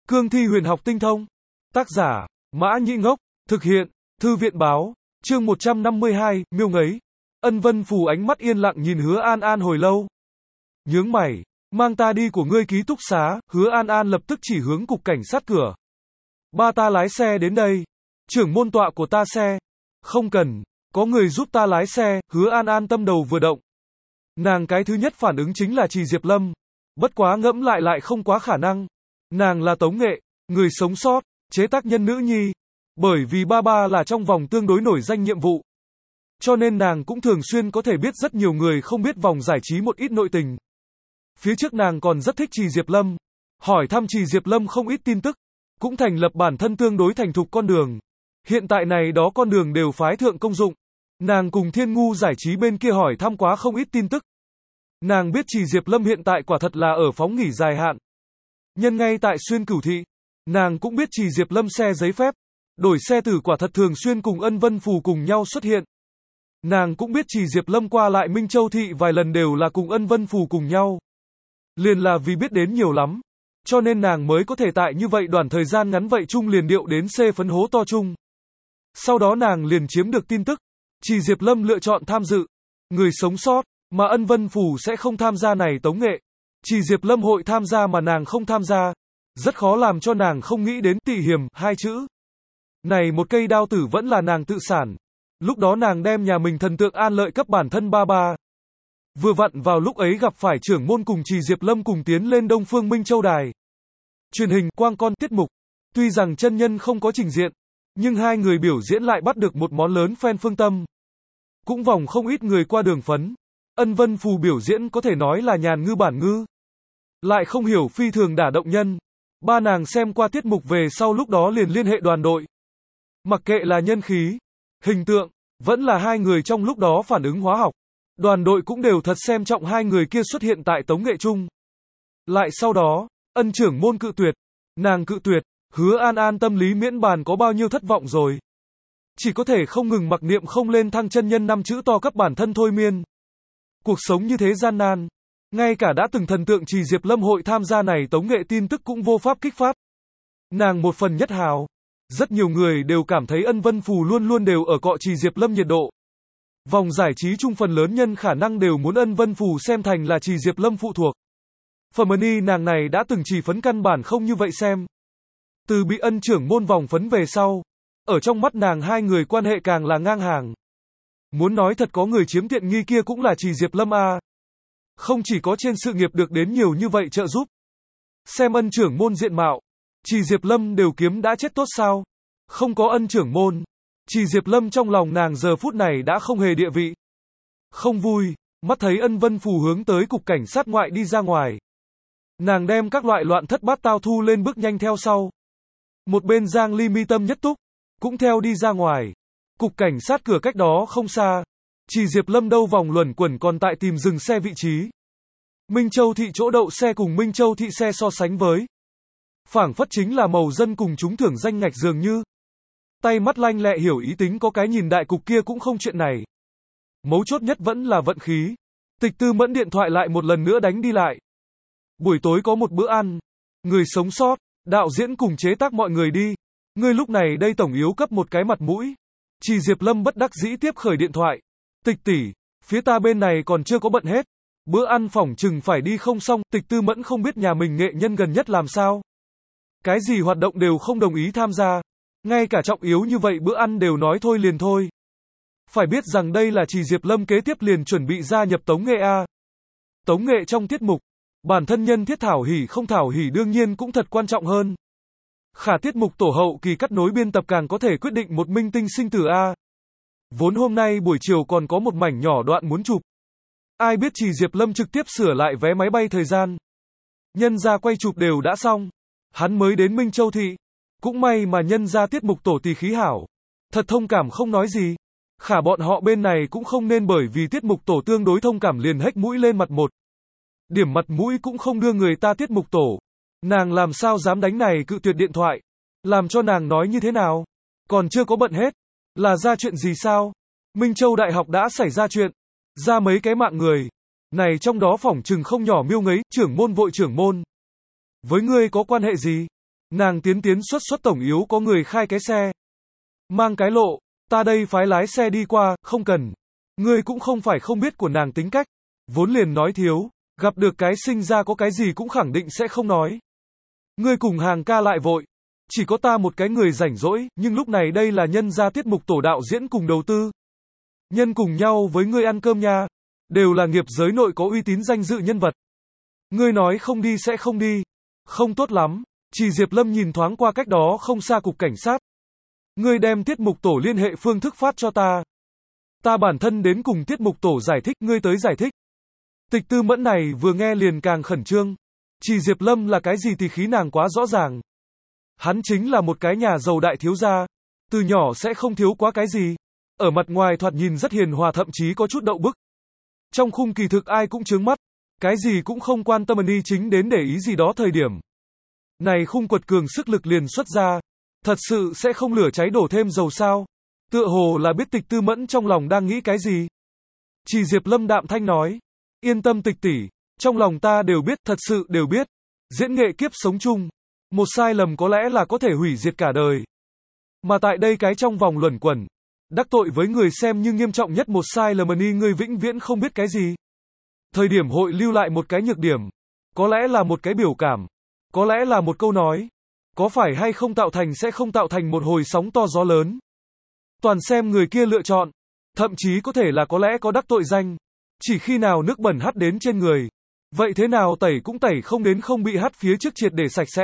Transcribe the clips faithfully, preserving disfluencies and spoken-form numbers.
Cương thi huyền học tinh thông. Tác giả, Mã Nhĩ Ngốc. Thực hiện, Thư viện báo. Chương một trăm năm mươi hai, miêu ngấy. Ân Vân Phù ánh mắt yên lặng nhìn Hứa An An hồi lâu. Nhướng mày, mang ta đi của ngươi ký túc xá, Hứa An An lập tức chỉ hướng cục cảnh sát cửa. Ba ta lái xe đến đây. Trưởng môn tọa của ta xe. Không cần, có người giúp ta lái xe, Hứa An An tâm đầu vừa động. Nàng cái thứ nhất phản ứng chính là Trì Diệp Lâm. Bất quá ngẫm lại lại không quá khả năng. Nàng là Tống Nghệ, người sống sót, chế tác nhân nữ nhi. Bởi vì ba ba là trong vòng tương đối nổi danh nhiệm vụ. Cho nên nàng cũng thường xuyên có thể biết rất nhiều người không biết vòng giải trí một ít nội tình. Phía trước nàng còn rất thích Trì Diệp Lâm. Hỏi thăm Trì Diệp Lâm không ít tin tức. Cũng thành lập bản thân tương đối thành thục con đường. Hiện tại này đó con đường đều phái thượng công dụng. Nàng cùng Thiên Ngu giải trí bên kia hỏi thăm quá không ít tin tức. Nàng biết Trì Diệp Lâm hiện tại quả thật là ở phóng nghỉ dài hạn. Nhân ngay tại Xuyên Cửu Thị. Nàng cũng biết Trì Diệp Lâm xe giấy phép. Đổi xe tử quả thật thường xuyên cùng Ân Vân Phù cùng nhau xuất hiện. Nàng cũng biết Trì Diệp Lâm qua lại Minh Châu Thị vài lần đều là cùng Ân Vân Phù cùng nhau. Liền là vì biết đến nhiều lắm. Cho nên nàng mới có thể tại như vậy đoạn thời gian ngắn vậy chung liền điệu đến C phấn hố to chung. Sau đó nàng liền chiếm được tin tức. Trì Diệp Lâm lựa chọn tham dự. Người sống sót, mà Ân Vân Phù sẽ không tham gia này Tống Nghệ. Trì Diệp Lâm hội tham gia mà nàng không tham gia. Rất khó làm cho nàng không nghĩ đến tị hiểm hai chữ. Này một cây đao tử vẫn là nàng tự sản. Lúc đó nàng đem nhà mình thần tượng an lợi cấp bản thân ba ba. Vừa vặn vào lúc ấy gặp phải trưởng môn cùng Trì Diệp Lâm cùng tiến lên Đông Phương Minh Châu Đài. Truyền hình quang con tiết mục. Tuy rằng chân nhân không có trình diện, nhưng hai người biểu diễn lại bắt được một món lớn fan phương tâm. Cũng vòng không ít người qua đường phấn. Ân Vân Phù biểu diễn có thể nói là nhàn ngư bản ngư. Lại không hiểu phi thường đả động nhân. Ba nàng xem qua tiết mục về sau lúc đó liền liên hệ đoàn đội. Mặc kệ là nhân khí, hình tượng, vẫn là hai người trong lúc đó phản ứng hóa học. Đoàn đội cũng đều thật xem trọng hai người kia xuất hiện tại Tống Nghệ chung. Lại sau đó, Ân trưởng môn cự tuyệt. Nàng cự tuyệt, Hứa An An tâm lý miễn bàn có bao nhiêu thất vọng rồi. Chỉ có thể không ngừng mặc niệm không lên thăng chân nhân năm chữ to cấp bản thân thôi miên. Cuộc sống như thế gian nan. Ngay cả đã từng thần tượng Trì Diệp Lâm hội tham gia này Tống Nghệ tin tức cũng vô pháp kích phát. Nàng một phần nhất hào. Rất nhiều người đều cảm thấy Ân Vân Phù luôn luôn đều ở cọ Trì Diệp Lâm nhiệt độ. Vòng giải trí chung phần lớn nhân khả năng đều muốn Ân Vân Phù xem thành là Trì Diệp Lâm phụ thuộc. Phẩm ni nàng này đã từng chỉ phấn căn bản không như vậy xem. Từ bị Ân trưởng môn vòng phấn về sau. Ở trong mắt nàng hai người quan hệ càng là ngang hàng. Muốn nói thật có người chiếm tiện nghi kia cũng là Trì Diệp Lâm a. Không chỉ có trên sự nghiệp được đến nhiều như vậy trợ giúp. Xem Ân trưởng môn diện mạo. Trì Diệp Lâm đều kiếm đã chết tốt sao? Không có Ân trưởng môn. Trì Diệp Lâm trong lòng nàng giờ phút này đã không hề địa vị. Không vui, mắt thấy Ân Vân Phù hướng tới cục cảnh sát ngoại đi ra ngoài. Nàng đem các loại loạn thất bát tao thu lên bước nhanh theo sau. Một bên Giang Ly mi tâm nhất túc, cũng theo đi ra ngoài. Cục cảnh sát cửa cách đó không xa. Trì Diệp Lâm đâu vòng luẩn quẩn còn tại tìm dừng xe vị trí. Minh Châu Thị chỗ đậu xe cùng Minh Châu Thị xe so sánh với. Phảng phất chính là màu dân cùng chúng thưởng danh ngạch dường như. Tay mắt lanh lẹ hiểu ý tính có cái nhìn đại cục kia cũng không chuyện này. Mấu chốt nhất vẫn là vận khí. Tịch Tư Mẫn điện thoại lại một lần nữa đánh đi lại. Buổi tối có một bữa ăn. Người sống sót, đạo diễn cùng chế tác mọi người đi. Ngươi lúc này đây tổng yếu cấp một cái mặt mũi. Trì Diệp Lâm bất đắc dĩ tiếp khởi điện thoại. Tịch tỷ, phía ta bên này còn chưa có bận hết. Bữa ăn phỏng chừng phải đi không xong. Tịch Tư Mẫn không biết nhà mình nghệ nhân gần nhất làm sao. Cái gì hoạt động đều không đồng ý tham gia. Ngay cả trọng yếu như vậy bữa ăn đều nói thôi liền thôi. Phải biết rằng đây là Trì Diệp Lâm kế tiếp liền chuẩn bị gia nhập Tống Nghệ A. Tống Nghệ trong tiết mục, bản thân nhân thiết thảo hỉ không thảo hỉ đương nhiên cũng thật quan trọng hơn. Khả tiết mục tổ hậu kỳ cắt nối biên tập càng có thể quyết định một minh tinh sinh tử A. Vốn hôm nay buổi chiều còn có một mảnh nhỏ đoạn muốn chụp. Ai biết Trì Diệp Lâm trực tiếp sửa lại vé máy bay thời gian. Nhân ra quay chụp đều đã xong. Hắn mới đến Minh Châu Thị. Cũng may mà nhân ra tiết mục tổ tỳ khí hảo. Thật thông cảm không nói gì. Khả bọn họ bên này cũng không nên bởi vì tiết mục tổ tương đối thông cảm liền hếch mũi lên mặt một. Điểm mặt mũi cũng không đưa người ta tiết mục tổ. Nàng làm sao dám đánh này cự tuyệt điện thoại. Làm cho nàng nói như thế nào. Còn chưa có bận hết. Là ra chuyện gì sao? Minh Châu Đại học đã xảy ra chuyện. Ra mấy cái mạng người. Này trong đó phỏng chừng không nhỏ miêu ngấy, trưởng môn vội trưởng môn. Với ngươi có quan hệ gì? Nàng tiến tiến xuất xuất tổng yếu có người khai cái xe. Mang cái lộ, ta đây phái lái xe đi qua, không cần. Ngươi cũng không phải không biết của nàng tính cách. Vốn liền nói thiếu, gặp được cái sinh ra có cái gì cũng khẳng định sẽ không nói. Ngươi cùng hàng ca lại vội. Chỉ có ta một cái người rảnh rỗi, nhưng lúc này đây là nhân ra tiết mục tổ đạo diễn cùng đầu tư. Nhân cùng nhau với ngươi ăn cơm nha. Đều là nghiệp giới nội có uy tín danh dự nhân vật. Ngươi nói không đi sẽ không đi. Không tốt lắm. Chỉ Diệp Lâm nhìn thoáng qua cách đó không xa cục cảnh sát. Ngươi đem tiết mục tổ liên hệ phương thức phát cho ta. Ta bản thân đến cùng tiết mục tổ giải thích, ngươi tới giải thích. Tịch Tư Mẫn này vừa nghe liền càng khẩn trương. Chỉ Diệp Lâm là cái gì thì khí nàng quá rõ ràng. Hắn chính là một cái nhà giàu đại thiếu gia. Từ nhỏ sẽ không thiếu quá cái gì. Ở mặt ngoài thoạt nhìn rất hiền hòa, thậm chí có chút đậu bức. Trong khung kỳ thực ai cũng chướng mắt. Cái gì cũng không quan tâm, đi chính đến để ý gì đó thời điểm. Này khung quật cường sức lực liền xuất ra. Thật sự sẽ không lửa cháy đổ thêm dầu sao. Tựa hồ là biết Tịch Tư Mẫn trong lòng đang nghĩ cái gì. Chỉ Diệp Lâm đạm thanh nói. Yên tâm Tịch tỷ, trong lòng ta đều biết, thật sự đều biết. Diễn nghệ kiếp sống chung. Một sai lầm có lẽ là có thể hủy diệt cả đời. Mà tại đây cái trong vòng luẩn quẩn. Đắc tội với người xem như nghiêm trọng nhất một sai lầm đi, ngươi vĩnh viễn không biết cái gì. Thời điểm hội lưu lại một cái nhược điểm. Có lẽ là một cái biểu cảm. Có lẽ là một câu nói. Có phải hay không tạo thành sẽ không tạo thành một hồi sóng to gió lớn. Toàn xem người kia lựa chọn. Thậm chí có thể là có lẽ có đắc tội danh. Chỉ khi nào nước bẩn hắt đến trên người. Vậy thế nào tẩy cũng tẩy không đến, không bị hắt phía trước triệt để sạch sẽ.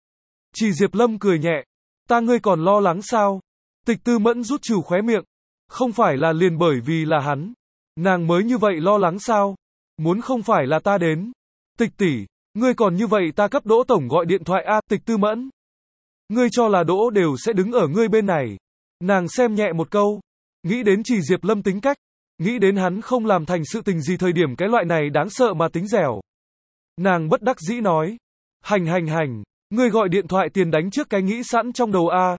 Chỉ Diệp Lâm cười nhẹ. Ta ngươi còn lo lắng sao? Tịch Tư Mẫn rút trừ khóe miệng. Không phải là liền bởi vì là hắn. Nàng mới như vậy lo lắng sao? Muốn không phải là ta đến. Tịch tỷ, ngươi còn như vậy ta cấp Đỗ tổng gọi điện thoại a. Tịch Tư Mẫn. Ngươi cho là Đỗ đều sẽ đứng ở ngươi bên này. Nàng xem nhẹ một câu. Nghĩ đến Chỉ Diệp Lâm tính cách. Nghĩ đến hắn không làm thành sự tình gì thời điểm cái loại này đáng sợ mà tính dẻo. Nàng bất đắc dĩ nói. Hành hành hành. Ngươi gọi điện thoại tiền đánh trước cái nghĩ sẵn trong đầu a.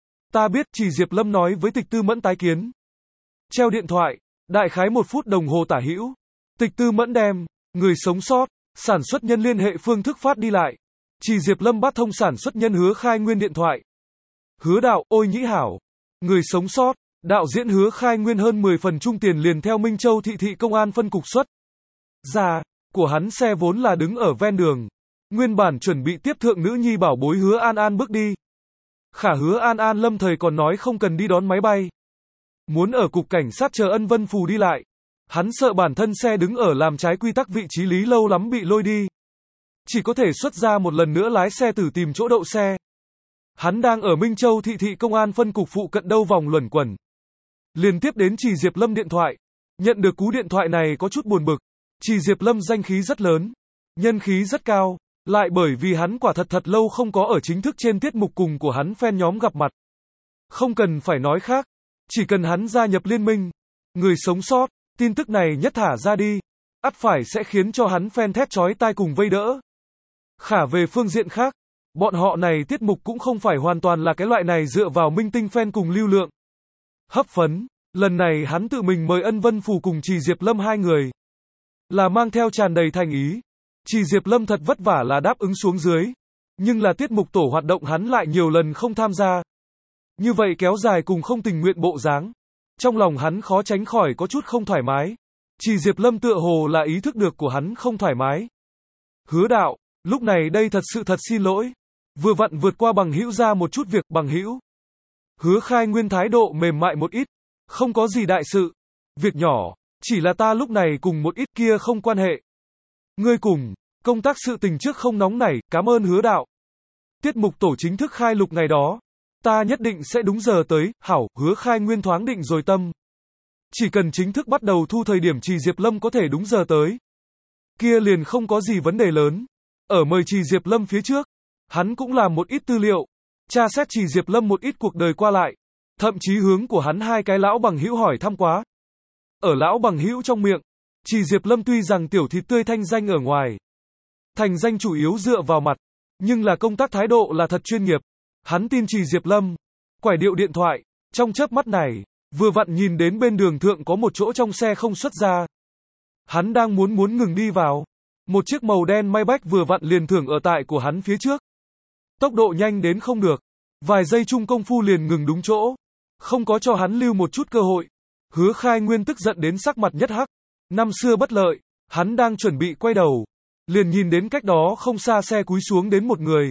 Ta biết. Chỉ Diệp Lâm nói với Tịch Tư Mẫn tái kiến. Treo điện thoại. Đại khái một phút đồng hồ tả hữu. Tịch Tư Mẫn đem. Người sống sót. Sản xuất nhân liên hệ phương thức phát đi lại. Chỉ Diệp Lâm bắt thông sản xuất nhân Hứa Khai Nguyên điện thoại. Hứa đạo, ôi nhĩ hảo. Người sống sót. Đạo diễn Hứa Khai Nguyên hơn mười phần chung tiền liền theo Minh Châu thị thị công an phân cục xuất ra. Của hắn xe vốn là đứng ở ven đường. Nguyên bản chuẩn bị tiếp thượng nữ nhi bảo bối Hứa An An bước đi. Khả Hứa An An lâm thời còn nói không cần đi đón máy bay. Muốn ở cục cảnh sát chờ Ân Vân Phù đi lại. Hắn sợ bản thân xe đứng ở làm trái quy tắc vị trí lý lâu lắm bị lôi đi. Chỉ có thể xuất ra một lần nữa lái xe tử tìm chỗ đậu xe. Hắn đang ở Minh Châu thị thị công an phân cục phụ cận đâu vòng luẩn quẩn. Liên tiếp đến Chỉ Diệp Lâm điện thoại. Nhận được cú điện thoại này có chút buồn bực. Chỉ Diệp Lâm danh khí rất lớn. Nhân khí rất cao. Lại bởi vì hắn quả thật thật lâu không có ở chính thức trên tiết mục cùng của hắn fan nhóm gặp mặt. Không cần phải nói khác. Chỉ cần hắn gia nhập liên minh. Người sống sót. Tin tức này nhất thả ra đi. Ắt phải sẽ khiến cho hắn fan thét chói tai cùng vây đỡ. Khả về phương diện khác. Bọn họ này tiết mục cũng không phải hoàn toàn là cái loại này dựa vào minh tinh fan cùng lưu lượng. Hấp phấn. Lần này hắn tự mình mời Ân Vân Phù cùng Chỉ Diệp Lâm hai người. Là mang theo tràn đầy thành ý. Chỉ Diệp Lâm thật vất vả là đáp ứng xuống dưới. Nhưng là tiết mục tổ hoạt động hắn lại nhiều lần không tham gia. Như vậy kéo dài cùng không tình nguyện bộ dáng. Trong lòng hắn khó tránh khỏi có chút không thoải mái. Chỉ Diệp Lâm tựa hồ là ý thức được của hắn không thoải mái. Hứa đạo, lúc này đây thật sự thật xin lỗi. Vừa vặn vượt qua bằng hữu ra một chút việc bằng hữu. Hứa Khai Nguyên thái độ mềm mại một ít. Không có gì đại sự. Việc nhỏ, chỉ là ta lúc này cùng một ít kia không quan hệ. Ngươi cùng, công tác sự tình trước không nóng nảy, cảm ơn Hứa đạo. Tiết mục tổ chính thức khai lục ngày đó. Ta nhất định sẽ đúng giờ tới, hảo. Hứa Khai Nguyên thoáng định rồi tâm. Chỉ cần chính thức bắt đầu thu thời điểm Chỉ Diệp Lâm có thể đúng giờ tới. Kia liền không có gì vấn đề lớn. Ở mời Chỉ Diệp Lâm phía trước. Hắn cũng làm một ít tư liệu. Tra xét Chỉ Diệp Lâm một ít cuộc đời qua lại. Thậm chí hướng của hắn hai cái lão bằng hữu hỏi thăm quá. Ở lão bằng hữu trong miệng. Chỉ Diệp Lâm tuy rằng tiểu thịt tươi thanh danh ở ngoài. Thành danh chủ yếu dựa vào mặt. Nhưng là công tác thái độ là thật chuyên nghiệp. Hắn tin Chỉ Diệp Lâm. Quải điệu điện thoại. Trong chớp mắt này. Vừa vặn nhìn đến bên đường thượng có một chỗ trong xe không xuất ra. Hắn đang muốn muốn ngừng đi vào. Một chiếc màu đen Maybach vừa vặn liền thưởng ở tại của hắn phía trước. Tốc độ nhanh đến không được. Vài giây chung công phu liền ngừng đúng chỗ. Không có cho hắn lưu một chút cơ hội. Hứa Khai Nguyên tức giận đến sắc mặt nhất hắc. Năm xưa bất lợi, hắn đang chuẩn bị quay đầu. Liền nhìn đến cách đó không xa xe cúi xuống đến một người.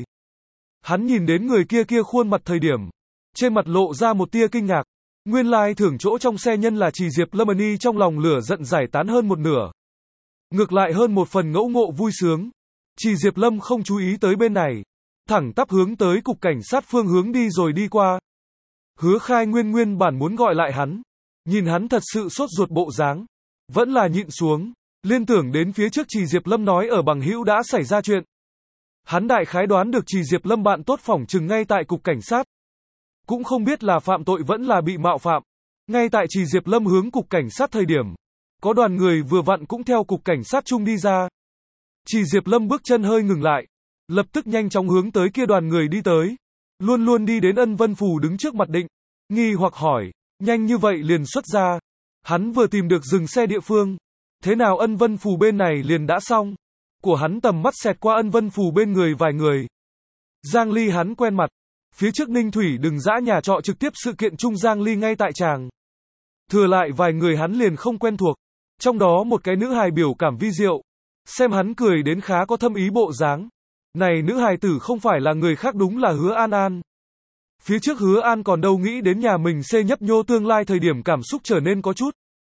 Hắn nhìn đến người kia kia khuôn mặt thời điểm. Trên mặt lộ ra một tia kinh ngạc. Nguyên lai thưởng chỗ trong xe nhân là Trì Diệp Lâm y trong lòng lửa giận giải tán hơn một nửa. Ngược lại hơn một phần ngẫu ngộ vui sướng. Trì Diệp Lâm không chú ý tới bên này. Thẳng tắp hướng tới cục cảnh sát phương hướng đi rồi đi qua. Hứa Khai Nguyên nguyên bản muốn gọi lại hắn. Nhìn hắn thật sự sốt ruột bộ dáng. Vẫn là nhịn xuống. Liên tưởng đến phía trước Trì Diệp Lâm nói ở bằng hữu đã xảy ra chuyện. Hắn đại khái đoán được Trì Diệp Lâm bạn tốt phỏng chừng ngay tại cục cảnh sát. Cũng không biết là phạm tội vẫn là bị mạo phạm. Ngay tại Trì Diệp Lâm hướng cục cảnh sát thời điểm. Có đoàn người vừa vặn cũng theo cục cảnh sát chung đi ra. Trì Diệp Lâm bước chân hơi ngừng lại. Lập tức nhanh chóng hướng tới kia đoàn người đi tới. Luôn luôn đi đến Ân Vân Phù đứng trước mặt định. Nghi hoặc hỏi. Nhanh như vậy liền xuất ra. Hắn vừa tìm được dừng xe địa phương. Thế nào Ân Vân Phù bên này liền đã xong. Của hắn tầm mắt xẹt qua Ân Vân Phù bên người vài người. Giang Ly hắn quen mặt. Phía trước Ninh Thủy đừng dã nhà trọ trực tiếp sự kiện chung Giang Ly ngay tại tràng. Thừa lại vài người hắn liền không quen thuộc. Trong đó một cái nữ hài biểu cảm vi diệu. Xem hắn cười đến khá có thâm ý bộ dáng. Này nữ hài tử không phải là người khác đúng là Hứa An An. Phía trước Hứa An còn đâu nghĩ đến nhà mình xê nhấp nhô tương lai thời điểm cảm xúc trở nên có chút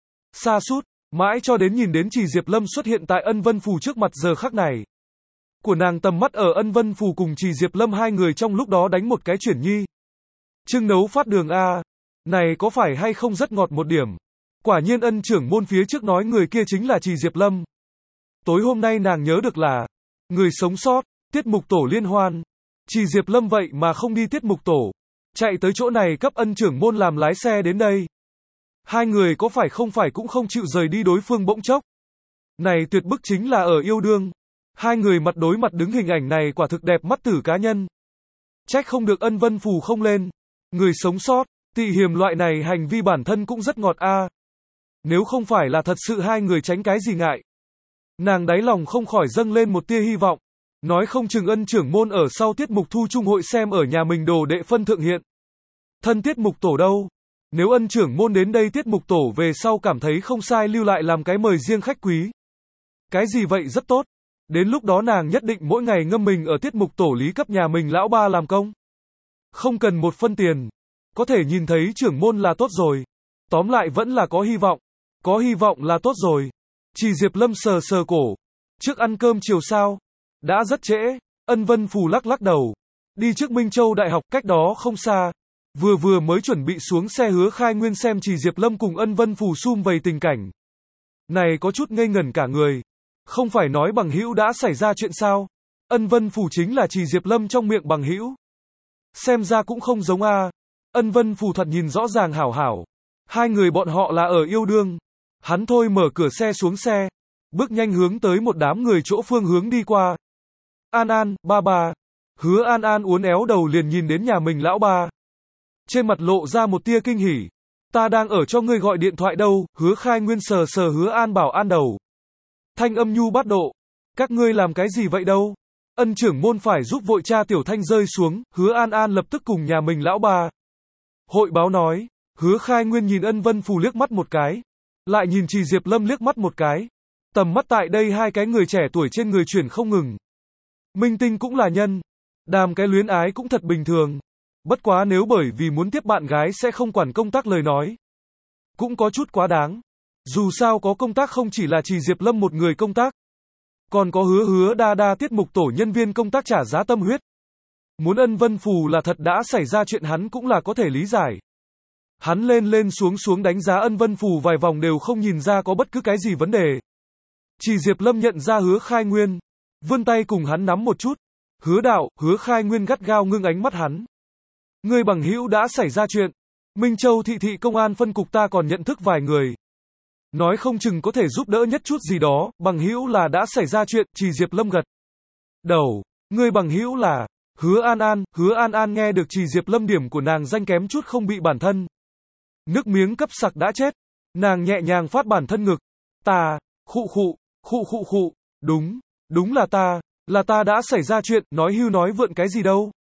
xa sút mãi cho đến nhìn đến Trì Diệp Lâm xuất hiện tại Ân Vân Phù trước mặt giờ khắc này. Của nàng tầm mắt ở Ân Vân Phù cùng Trì Diệp Lâm hai người trong lúc đó đánh một cái chuyển nhi. Trưng nấu phát đường A. Này có phải hay không rất ngọt một điểm. Quả nhiên Ân trưởng môn phía trước nói người kia chính là Trì Diệp Lâm. Tối hôm nay nàng nhớ được là người sống sót, tiết mục tổ liên hoan. Trì Diệp Lâm vậy mà không đi tiết mục tổ. Chạy tới chỗ này cấp Ân trưởng môn làm lái xe đến đây. Hai người có phải không phải cũng không chịu rời đi đối phương bỗng chốc. Này tuyệt bức chính là ở yêu đương. Hai người mặt đối mặt đứng hình ảnh này quả thực đẹp mắt tử cá nhân. Trách không được Ân Vân Phù không lên. Người sống sót, tị hiềm loại này hành vi bản thân cũng rất ngọt a. Nếu không phải là thật sự hai người tránh cái gì ngại. Nàng đáy lòng không khỏi dâng lên một tia hy vọng. Nói không chừng Ân trưởng môn ở sau tiết mục thu trung hội xem ở nhà mình đồ đệ phân thượng hiện. Thân tiết mục tổ đâu? Nếu Ân trưởng môn đến đây tiết mục tổ về sau cảm thấy không sai lưu lại làm cái mời riêng khách quý. Cái gì vậy rất tốt. Đến lúc đó nàng nhất định mỗi ngày ngâm mình ở tiết mục tổ lý cấp nhà mình lão ba làm công. Không cần một phân tiền. Có thể nhìn thấy trưởng môn là tốt rồi. Tóm lại vẫn là có hy vọng. Có hy vọng là tốt rồi. Trì Diệp Lâm sờ sờ cổ. Trước ăn cơm chiều sao? Đã rất trễ. Ân Vân Phù lắc lắc đầu. Đi trước Minh Châu Đại học cách đó không xa. Vừa vừa mới chuẩn bị xuống xe Hứa Khai Nguyên xem Trì Diệp Lâm cùng Ân Vân Phù sum vầy tình cảnh. Này có chút ngây ngẩn cả người. Không phải nói bằng hữu đã xảy ra chuyện sao? Ân Vân Phù chính là Trì Diệp Lâm trong miệng bằng hữu. Xem ra cũng không giống a. Ân Vân Phù thật nhìn rõ ràng hảo hảo. Hai người bọn họ là ở yêu đương. Hắn thôi mở cửa xe xuống xe. Bước nhanh hướng tới một đám người chỗ phương hướng đi qua. An An, ba ba. Hứa An An uốn éo đầu liền nhìn đến nhà mình lão ba. Trên mặt lộ ra một tia kinh hỉ. Ta đang ở cho ngươi gọi điện thoại đâu. Hứa Khai Nguyên sờ sờ Hứa An Bảo An đầu. Thanh âm nhu bát độ. Các ngươi làm cái gì vậy đâu? Ân trưởng môn phải giúp vội cha Tiểu Thanh rơi xuống. Hứa An An lập tức cùng nhà mình lão ba. Hội báo nói. Hứa Khai Nguyên nhìn Ân Vân Phù liếc mắt một cái. Lại nhìn Trì Diệp Lâm liếc mắt một cái. Tầm mắt tại đây hai cái người trẻ tuổi trên người chuyển không ngừng. Minh tinh cũng là nhân. Đàm cái luyến ái cũng thật bình thường. Bất quá nếu bởi vì muốn tiếp bạn gái sẽ không quản công tác lời nói. Cũng có chút quá đáng. Dù sao có công tác không chỉ là Trì Diệp Lâm một người công tác. Còn có hứa hứa đa đa tiết mục tổ nhân viên công tác trả giá tâm huyết. Muốn Ân Vân Phù là thật đã xảy ra chuyện hắn cũng là có thể lý giải. Hắn lên lên xuống xuống đánh giá Ân Vân Phù vài vòng đều không nhìn ra có bất cứ cái gì vấn đề. Trì Diệp Lâm nhận ra Hứa Khai Nguyên. Vươn tay cùng hắn nắm một chút. Hứa đạo, Hứa Khai Nguyên gắt gao ngưng ánh mắt hắn. Người bằng hữu đã xảy ra chuyện. Minh Châu thị thị công an phân cục ta còn nhận thức vài người. Nói không chừng có thể giúp đỡ nhất chút gì đó, bằng hữu là đã xảy ra chuyện, Trì Diệp Lâm gật đầu. Người bằng hữu là Hứa An An. Hứa An An nghe được Trì Diệp Lâm điểm của nàng danh kém chút không bị bản thân. Nước miếng cấp sặc đã chết. Nàng nhẹ nhàng phát bản thân ngực. Ta, khụ khụ, khụ khụ khụ, đúng, đúng là ta, là ta đã xảy ra chuyện, nói hưu nói vượn cái gì đâu.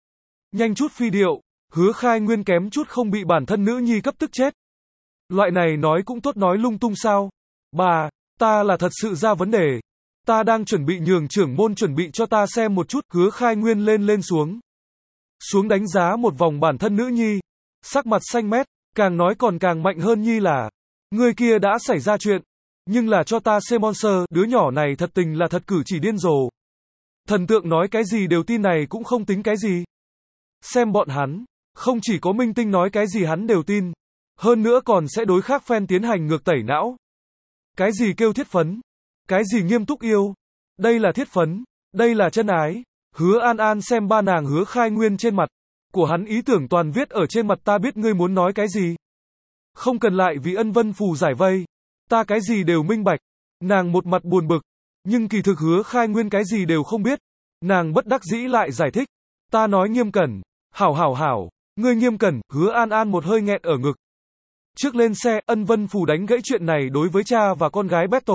Nhanh chút phi điệu, Hứa Khai Nguyên kém chút không bị bản thân nữ nhi cấp tức chết. Loại này nói cũng tốt nói lung tung sao? Bà, ta là thật sự ra vấn đề. Ta đang chuẩn bị nhường trưởng môn chuẩn bị cho ta xem một chút. Hứa Khai Nguyên lên lên xuống. Xuống đánh giá một vòng bản thân nữ nhi. Sắc mặt xanh mét, càng nói còn càng mạnh hơn nhi là. Người kia đã xảy ra chuyện. Nhưng là cho ta xem monster, đứa nhỏ này thật tình là thật cử chỉ điên rồ. Thần tượng nói cái gì đều tin này cũng không tính cái gì. Xem bọn hắn, không chỉ có minh tinh nói cái gì hắn đều tin. Hơn nữa còn sẽ đối khác fan tiến hành ngược tẩy não. Cái gì kêu thiết phấn? Cái gì nghiêm túc yêu? Đây là thiết phấn, đây là chân ái. Hứa An An xem ba nàng Hứa Khai Nguyên trên mặt của hắn ý tưởng toàn viết ở trên mặt, ta biết ngươi muốn nói cái gì. Không cần lại vì ân vân phù giải vây. Ta cái gì đều minh bạch. Nàng một mặt buồn bực. Nhưng kỳ thực Hứa Khai Nguyên cái gì đều không biết. Nàng bất đắc dĩ lại giải thích. Ta nói Nghiêm Cẩn. Hảo hảo hảo. Ngươi Nghiêm Cẩn. Hứa An An một hơi nghẹn ở ngực. Trước lên xe, ân vân phù đánh gãy chuyện này đối với cha và con gái battle.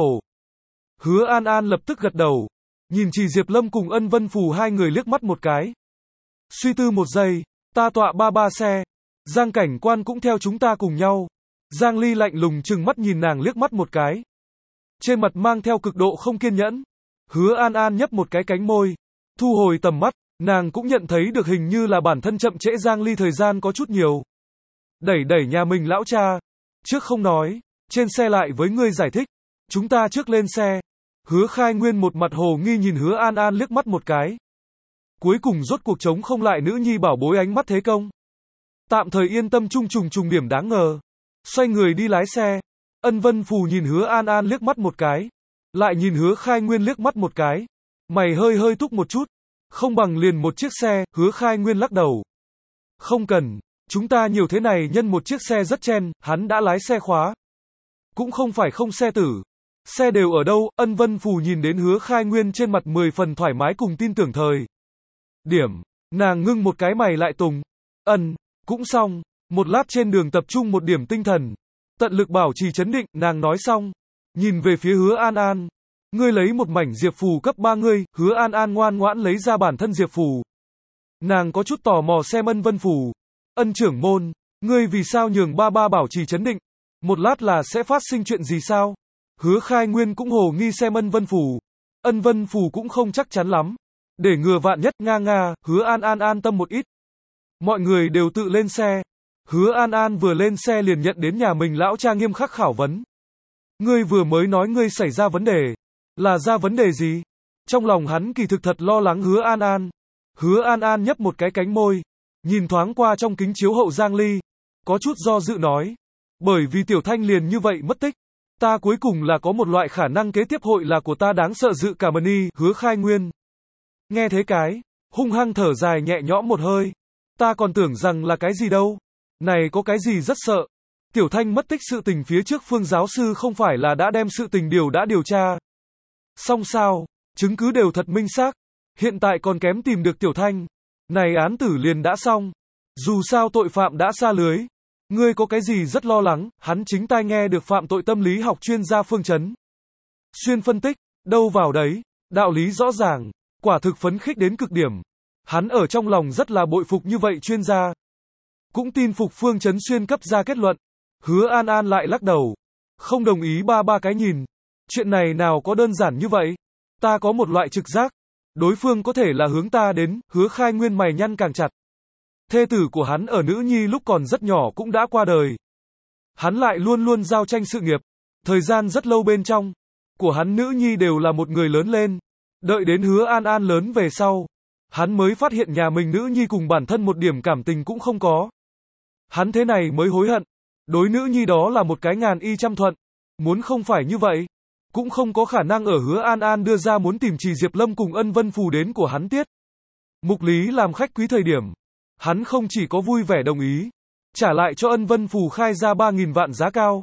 Hứa An An lập tức gật đầu. Nhìn Trì Diệp Lâm cùng ân vân phù hai người liếc mắt một cái. Suy tư một giây. Ta tọa ba ba xe. Giang cảnh quan cũng theo chúng ta cùng nhau. Giang Ly lạnh lùng trừng mắt nhìn nàng liếc mắt một cái. Trên mặt mang theo cực độ không kiên nhẫn. Hứa An An nhấp một cái cánh môi. Thu hồi tầm mắt, nàng cũng nhận thấy được hình như là bản thân chậm trễ Giang Ly thời gian có chút nhiều. Đẩy đẩy nhà mình lão cha. Trước không nói, trên xe lại với ngươi giải thích. Chúng ta trước lên xe. Hứa Khai Nguyên một mặt hồ nghi nhìn Hứa An An liếc mắt một cái. Cuối cùng rốt cuộc chống không lại nữ nhi bảo bối ánh mắt thế công. Tạm thời yên tâm chung trùng trùng điểm đáng ngờ. Xoay người đi lái xe. Ân vân phù nhìn Hứa An An liếc mắt một cái. Lại nhìn Hứa Khai Nguyên liếc mắt một cái. Mày hơi hơi túc một chút. Không bằng liền một chiếc xe. Hứa Khai Nguyên lắc đầu. Không cần. Chúng ta nhiều thế này nhân một chiếc xe rất chen. Hắn đã lái xe khóa. Cũng không phải không xe tử. Xe đều ở đâu? Ân vân phù nhìn đến Hứa Khai Nguyên trên mặt mười phần thoải mái cùng tin tưởng thời điểm. Nàng ngưng một cái mày lại tùng. Ân, cũng xong. Một lát trên đường tập trung một điểm tinh thần. Tận lực bảo trì chấn định, nàng nói xong. Nhìn về phía Hứa An An. Ngươi lấy một mảnh diệp phù cấp ba ngươi. Hứa An An ngoan ngoãn lấy ra bản thân diệp phù. Nàng có chút tò mò xem ân vân phù. Ân trưởng môn, ngươi vì sao nhường ba ba bảo trì chấn định? Một lát là sẽ phát sinh chuyện gì sao? Hứa Khai Nguyên cũng hồ nghi xem ân vân phù. Ân vân phù cũng không chắc chắn lắm. Để ngừa vạn nhất, nga nga, Hứa An An an tâm một ít. Mọi người đều tự lên xe. Hứa An An vừa lên xe liền nhận đến nhà mình lão cha nghiêm khắc khảo vấn. Ngươi vừa mới nói ngươi xảy ra vấn đề. Là ra vấn đề gì? Trong lòng hắn kỳ thực thật lo lắng Hứa An An. Hứa An An nhấp một cái cánh môi. Nhìn thoáng qua trong kính chiếu hậu Giang Ly. Có chút do dự nói. Bởi vì Tiểu Thanh liền như vậy mất tích. Ta cuối cùng là có một loại khả năng kế tiếp hội là của ta đáng sợ dự cả mani. Hứa Khai Nguyên. Nghe thế cái. Hung hăng thở dài nhẹ nhõm một hơi. Ta còn tưởng rằng là cái gì đâu. Này có cái gì rất sợ. Tiểu Thanh mất tích sự tình phía trước Phương giáo sư không phải là đã đem sự tình điều đã điều tra. Xong sao, chứng cứ đều thật minh xác. Hiện tại còn kém tìm được Tiểu Thanh. Này án tử liền đã xong. Dù sao tội phạm đã xa lưới. Ngươi có cái gì rất lo lắng, hắn chính tai nghe được phạm tội tâm lý học chuyên gia Phương Chấn Xuyên phân tích, đâu vào đấy, đạo lý rõ ràng, quả thực phấn khích đến cực điểm. Hắn ở trong lòng rất là bội phục như vậy chuyên gia. Cũng tin phục Phương Chấn Xuyên cấp ra kết luận. Hứa An An lại lắc đầu. Không đồng ý ba ba cái nhìn. Chuyện này nào có đơn giản như vậy. Ta có một loại trực giác. Đối phương có thể là hướng ta đến. Hứa Khai Nguyên mày nhăn càng chặt. Thê tử của hắn ở nữ nhi lúc còn rất nhỏ cũng đã qua đời. Hắn lại luôn luôn giao tranh sự nghiệp. Thời gian rất lâu bên trong. Của hắn nữ nhi đều là một người lớn lên. Đợi đến Hứa An An lớn về sau. Hắn mới phát hiện nhà mình nữ nhi cùng bản thân một điểm cảm tình cũng không có. Hắn thế này mới hối hận. Đối nữ nhi đó là một cái ngàn y trăm thuận. Muốn không phải như vậy. Cũng không có khả năng ở Hứa An An đưa ra muốn tìm Trì Diệp Lâm cùng ân vân phù đến của hắn tiết. Mục Lý làm khách quý thời điểm. Hắn không chỉ có vui vẻ đồng ý. Trả lại cho ân vân phù khai ra ba nghìn vạn giá cao.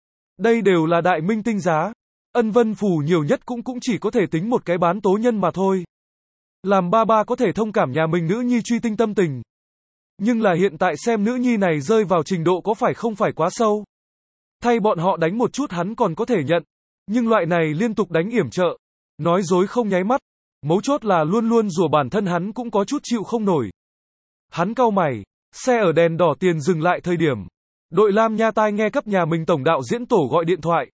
Đây đều là đại minh tinh giá. Ân vân phù nhiều nhất cũng cũng chỉ có thể tính một cái bán tố nhân mà thôi. Làm ba ba có thể thông cảm nhà mình nữ nhi truy tinh tâm tình. Nhưng là hiện tại xem nữ nhi này rơi vào trình độ có phải không phải quá sâu. Thay bọn họ đánh một chút hắn còn có thể nhận. Nhưng loại này liên tục đánh yểm trợ. Nói dối không nháy mắt. Mấu chốt là luôn luôn rủa bản thân hắn cũng có chút chịu không nổi. Hắn cau mày, xe ở đèn đỏ tiền dừng lại thời điểm. Đội Lam Nha tai nghe cấp nhà mình tổng đạo diễn tổ gọi điện thoại.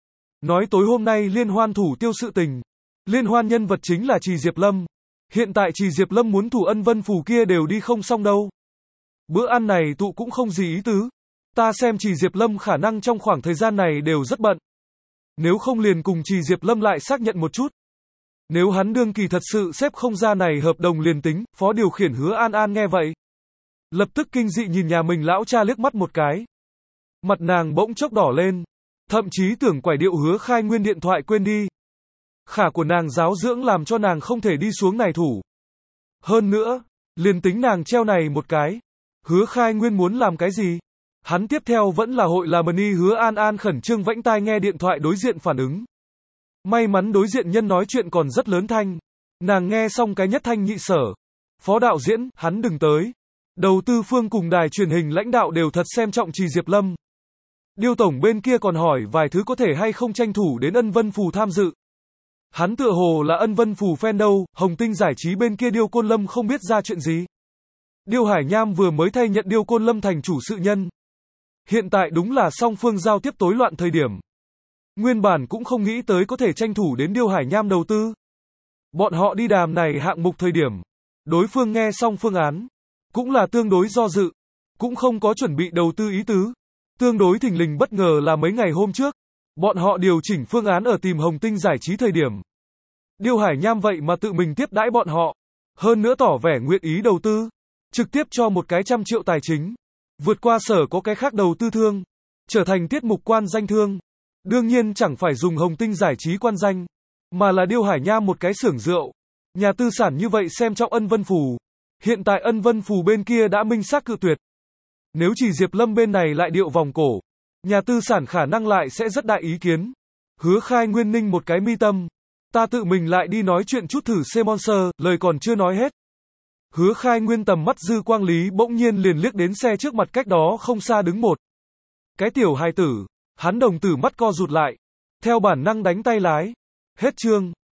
Nói tối hôm nay liên hoan thủ tiêu sự tình. Liên hoan nhân vật chính là Trì Diệp Lâm. Hiện tại Trì Diệp Lâm muốn thủ ân vân phù kia đều đi không xong đâu. Bữa ăn này tụ cũng không gì ý tứ. Ta xem Trì Diệp Lâm khả năng trong khoảng thời gian này đều rất bận. Nếu không liền cùng Trì Diệp Lâm lại xác nhận một chút. Nếu hắn đương kỳ thật sự xếp không ra này hợp đồng liền tính, phó điều khiển Hứa An An nghe vậy. Lập tức kinh dị nhìn nhà mình lão cha liếc mắt một cái. Mặt nàng bỗng chốc đỏ lên. Thậm chí tưởng quải điệu Hứa Khai Nguyên điện thoại quên đi. Khả của nàng giáo dưỡng làm cho nàng không thể đi xuống này thủ. Hơn nữa, liền tính nàng treo này một cái. Hứa Khai Nguyên muốn làm cái gì? Hắn tiếp theo vẫn là hội là Mani. Hứa An An khẩn trương vẫy tai nghe điện thoại đối diện phản ứng. May mắn đối diện nhân nói chuyện còn rất lớn thanh. Nàng nghe xong cái nhất thanh nhị sở. Phó đạo diễn, hắn đừng tới. Đầu tư phương cùng đài truyền hình lãnh đạo đều thật xem trọng Trì Diệp Lâm. Điêu tổng bên kia còn hỏi vài thứ có thể hay không tranh thủ đến Ân Vân Phù tham dự. Hắn tựa hồ là Ân Vân Phù fan đâu, Hồng Tinh giải trí bên kia Điêu Côn Lâm không biết ra chuyện gì. Điêu Hải Nham vừa mới thay nhận Điêu Côn Lâm thành chủ sự nhân. Hiện tại đúng là song phương giao tiếp tối loạn thời điểm. Nguyên bản cũng không nghĩ tới có thể tranh thủ đến Điêu Hải Nham đầu tư. Bọn họ đi đàm này hạng mục thời điểm. Đối phương nghe xong phương án. Cũng là tương đối do dự. Cũng không có chuẩn bị đầu tư ý tứ. Tương đối thình lình bất ngờ là mấy ngày hôm trước. Bọn họ điều chỉnh phương án ở tìm Hồng Tinh giải trí thời điểm. Điêu Hải Nham vậy mà tự mình tiếp đãi bọn họ. Hơn nữa tỏ vẻ nguyện ý đầu tư. Trực tiếp cho một cái trăm triệu tài chính. Vượt qua sở có cái khác đầu tư thương. Trở thành tiết mục quan danh thương. Đương nhiên chẳng phải dùng Hồng Tinh giải trí quan danh. Mà là Điêu Hải Nham một cái xưởng rượu. Nhà tư sản như vậy xem trọng Ân Vân Phù. Hiện tại Ân Vân Phù bên kia đã minh xác cự tuyệt. Nếu chỉ Diệp Lâm bên này lại điệu vòng cổ. Nhà tư sản khả năng lại sẽ rất đại ý kiến. Hứa Khai Nguyên ninh một cái mi tâm. Ta tự mình lại đi nói chuyện chút thử C-Monster, lời còn chưa nói hết. Hứa Khai Nguyên tầm mắt dư quang lý bỗng nhiên liền liếc đến xe trước mặt cách đó không xa đứng một. Cái tiểu hài tử, hắn đồng tử mắt co rụt lại. Theo bản năng đánh tay lái. Hết chương.